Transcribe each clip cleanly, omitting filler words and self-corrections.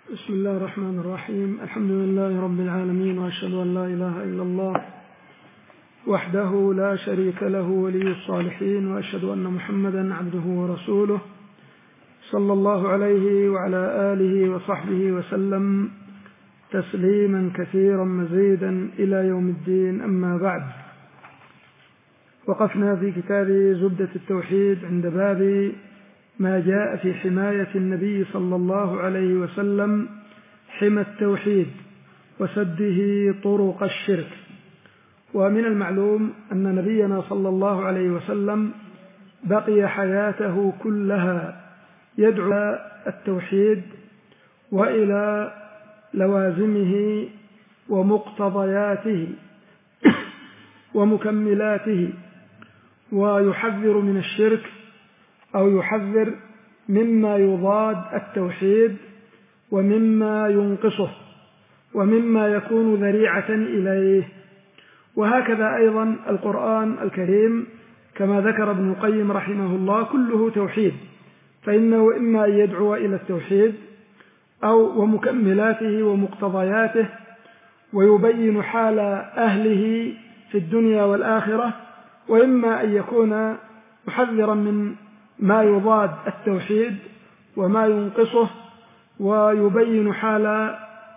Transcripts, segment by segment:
بسم الله الرحمن الرحيم. الحمد لله رب العالمين، وأشهد أن لا إله إلا الله وحده لا شريك له ولي الصالحين، وأشهد أن محمدا عبده ورسوله صلى الله عليه وعلى آله وصحبه وسلم تسليما كثيرا مزيدا إلى يوم الدين. أما بعد، وقفنا في كتاب زبدة التوحيد عند باب ما جاء في حماية النبي صلى الله عليه وسلم حمى التوحيد وسده طرق الشرك. ومن المعلوم أن نبينا صلى الله عليه وسلم بقي حياته كلها يدعو إلى التوحيد وإلى لوازمه ومقتضياته ومكملاته، ويحذر من الشرك أو يحذر مما يضاد التوحيد ومما ينقصه ومما يكون ذريعة إليه. وهكذا أيضا القرآن الكريم كما ذكر ابن القيم رحمه الله كله توحيد، فإنه إما أن يدعو إلى التوحيد أو ومكملاته ومقتضياته، ويبين حال أهله في الدنيا والآخرة، وإما أن يكون محذرا من ما يضاد التوحيد وما ينقصه، ويبين حال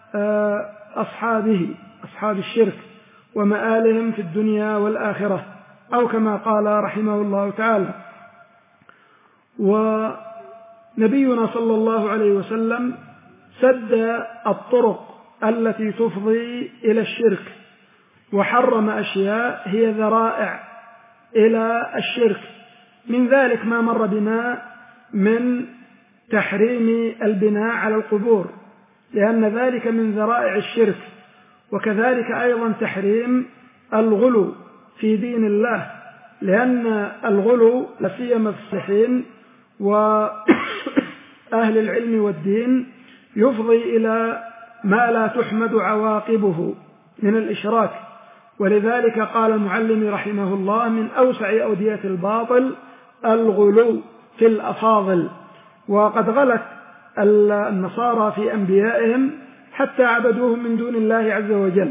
أصحاب الشرك ومآلهم في الدنيا والآخرة، أو كما قال رحمه الله تعالى. ونبينا صلى الله عليه وسلم سد الطرق التي تفضي إلى الشرك، وحرم أشياء هي ذرائع إلى الشرك. من ذلك ما مر بنا من تحريم البناء على القبور، لأن ذلك من ذرائع الشرك، وكذلك أيضا تحريم الغلو في دين الله، لأن الغلو لا سيما في الصالحين وأهل العلم والدين يفضي إلى ما لا تحمد عواقبه من الإشراك. ولذلك قال المعلم رحمه الله: من أوسع أودية الباطل الغلو في الأفاضل. وقد غلت النصارى في أنبيائهم حتى عبدوهم من دون الله عز وجل.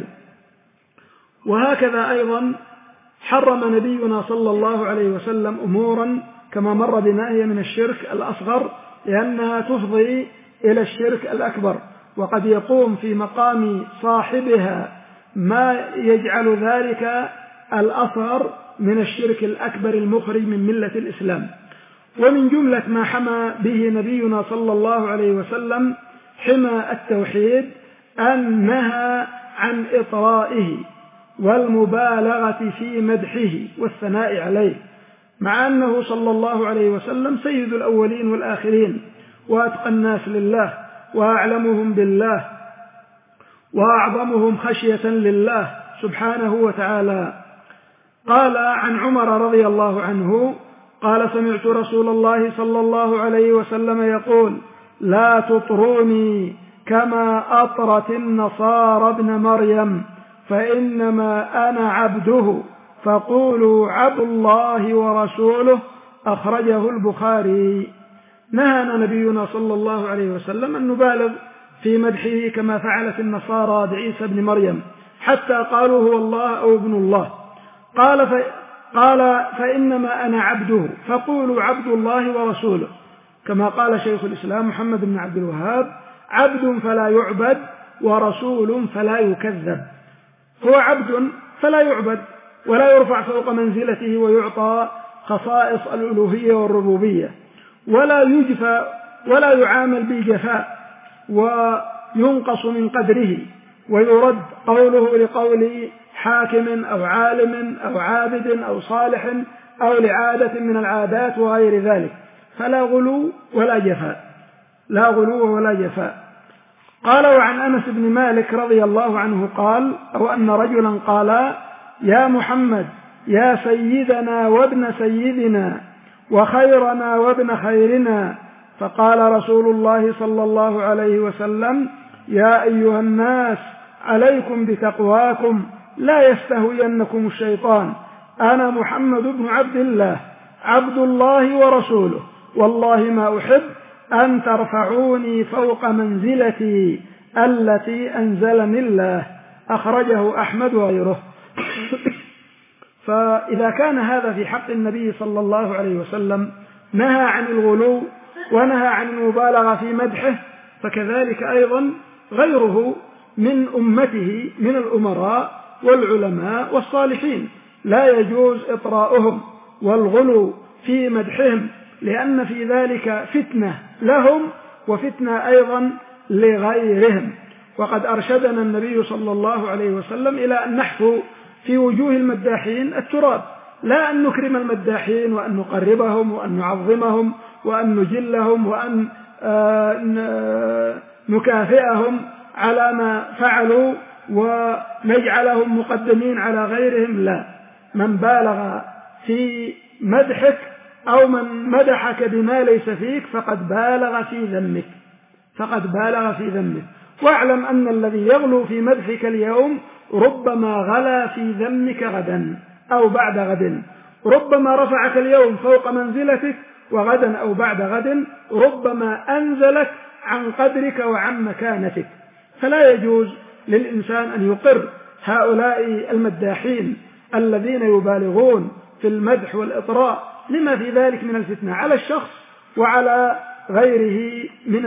وهكذا أيضا حرم نبينا صلى الله عليه وسلم أمورا كما مر بنا هي من الشرك الأصغر، لأنها تفضي إلى الشرك الأكبر، وقد يقوم في مقام صاحبها ما يجعل ذلك الأصغر من الشرك الأكبر المخرج من ملة الإسلام. ومن جملة ما حمى به نبينا صلى الله عليه وسلم حمى التوحيد أن نهى عن إطرائه والمبالغة في مدحه والثناء عليه، مع أنه صلى الله عليه وسلم سيد الأولين والآخرين، وأتقى الناس لله، وأعلمهم بالله، وأعظمهم خشية لله سبحانه وتعالى. قال عن عمر رضي الله عنه قال: سمعت رسول الله صلى الله عليه وسلم يقول: لا تطروني كما أطرت النصارى ابن مريم، فإنما أنا عبده، فقولوا عبد الله ورسوله. أخرجه البخاري. نهانا نبينا صلى الله عليه وسلم أن نبالغ في مدحه كما فعلت النصارى بعيسى ابن مريم، حتى قالوا هو الله أو ابن الله. قال فإنما أنا عبده، فقولوا عبد الله ورسوله، كما قال شيخ الإسلام محمد بن عبد الوهاب: عبد فلا يعبد، ورسول فلا يكذب. هو عبد فلا يعبد ولا يرفع فوق منزلته ويعطى خصائص الألوهية والربوبية، ولا يجفى ولا يعامل بالجفاء وينقص من قدره، ويرد قوله لقول حاكم أو عالم أو عابد أو صالح أو لعادة من العادات وغير ذلك. فلا غلو ولا جفاء، لا غلو ولا جفاء. قال: وعن أنس بن مالك رضي الله عنه قال: أو أن رجلا قال: يا محمد، يا سيدنا وابن سيدنا وخيرنا وابن خيرنا. فقال رسول الله صلى الله عليه وسلم: يا أيها الناس، عليكم بتقواكم، لا يستهوينكم الشيطان، أنا محمد بن عبد الله، عبد الله ورسوله، والله ما أحب أن ترفعوني فوق منزلتي التي أنزلني الله. أخرجه أحمد وغيره. فإذا كان هذا في حق النبي صلى الله عليه وسلم نهى عن الغلو ونهى عن المبالغة في مدحه، فكذلك أيضا غيره من أمته من الأمراء والعلماء والصالحين لا يجوز إطراؤهم والغلو في مدحهم، لأن في ذلك فتنة لهم وفتنة أيضا لغيرهم. وقد أرشدنا النبي صلى الله عليه وسلم إلى أن نحفو في وجوه المداحين التراب، لا أن نكرم المداحين وأن نقربهم وأن نعظمهم وأن نجلهم وأن نكافئهم على ما فعلوا ونجعلهم مقدمين على غيرهم. لا، من بالغ في مدحك أو من مدحك بما ليس فيك فقد بالغ في ذمك. واعلم أن الذي يغلو في مدحك اليوم ربما غلا في ذمك غدا أو بعد غد، ربما رفعك اليوم فوق منزلتك وغدا أو بعد غد ربما أنزلك عن قدرك وعن مكانتك. فلا يجوز للإنسان أن يقر هؤلاء المداحين الذين يبالغون في المدح والإطراء لما في ذلك من الفتنة على الشخص وعلى غيره من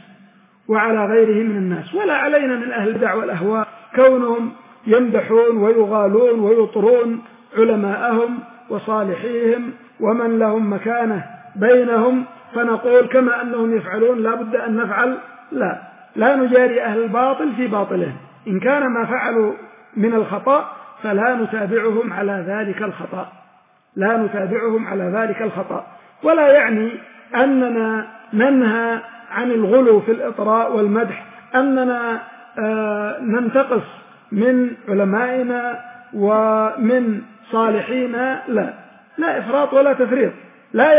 الناس. ولا علينا من أهل البدع والأهواء كونهم يمدحون ويغالون ويطرون علماءهم وصالحيهم ومن لهم مكانة بينهم، فنقول كما أنهم يفعلون لا بد أن نفعل. لا نجاري أهل الباطل في باطلهم، إن كان ما فعلوا من الخطأ فلا نتابعهم على ذلك الخطأ. ولا يعني أننا ننهى عن الغلو في الإطراء والمدح، أننا ننتقص من علمائنا ومن صالحينا، لا إفراط ولا تفريط. لا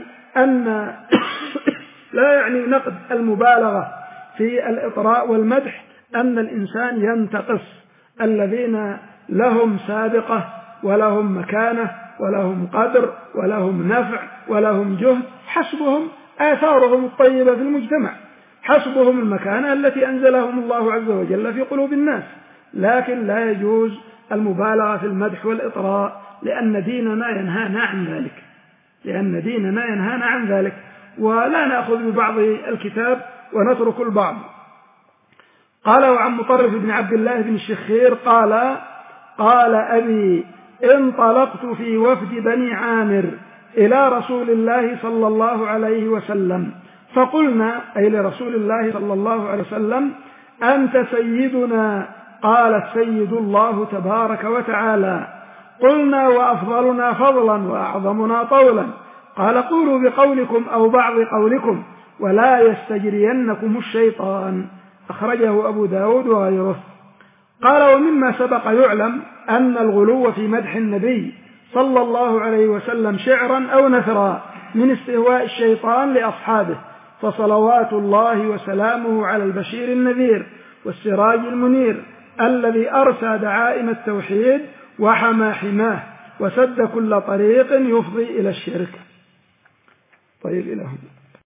يعني نقد المبالغة في الإطراء والمدح أن الإنسان ينتقص الذين لهم سابقة ولهم مكانة ولهم قدر ولهم نفع ولهم جهد، حسبهم آثارهم الطيبة في المجتمع، حسبهم المكانة التي أنزلهم الله عز وجل في قلوب الناس. لكن لا يجوز المبالغة في المدح والإطراء، لأن ديننا ينهانا عن ذلك. ولا نأخذ ببعض الكتاب ونترك البعض. قال: وعن مطرف بن عبد الله بن الشخير قال أبي: انطلقت في وفد بني عامر إلى رسول الله صلى الله عليه وسلم، فقلنا، أي لرسول الله صلى الله عليه وسلم: أنت سيدنا؟ قال: السيد الله تبارك وتعالى. قلنا: وأفضلنا فضلا وأعظمنا طولا؟ قال: قولوا بقولكم أو بعض قولكم ولا يستجرينكم الشيطان. أخرجه أبو داود وغيره. قال: ومما سبق يعلم أن الغلو في مدح النبي صلى الله عليه وسلم شعرا أو نثرا من استهواء الشيطان لأصحابه، فصلوات الله وسلامه على البشير النذير والسراج المنير الذي أرسى دعائم التوحيد وحمى حماه وسد كل طريق يفضي إلى الشرك. طيب، إلى هنا.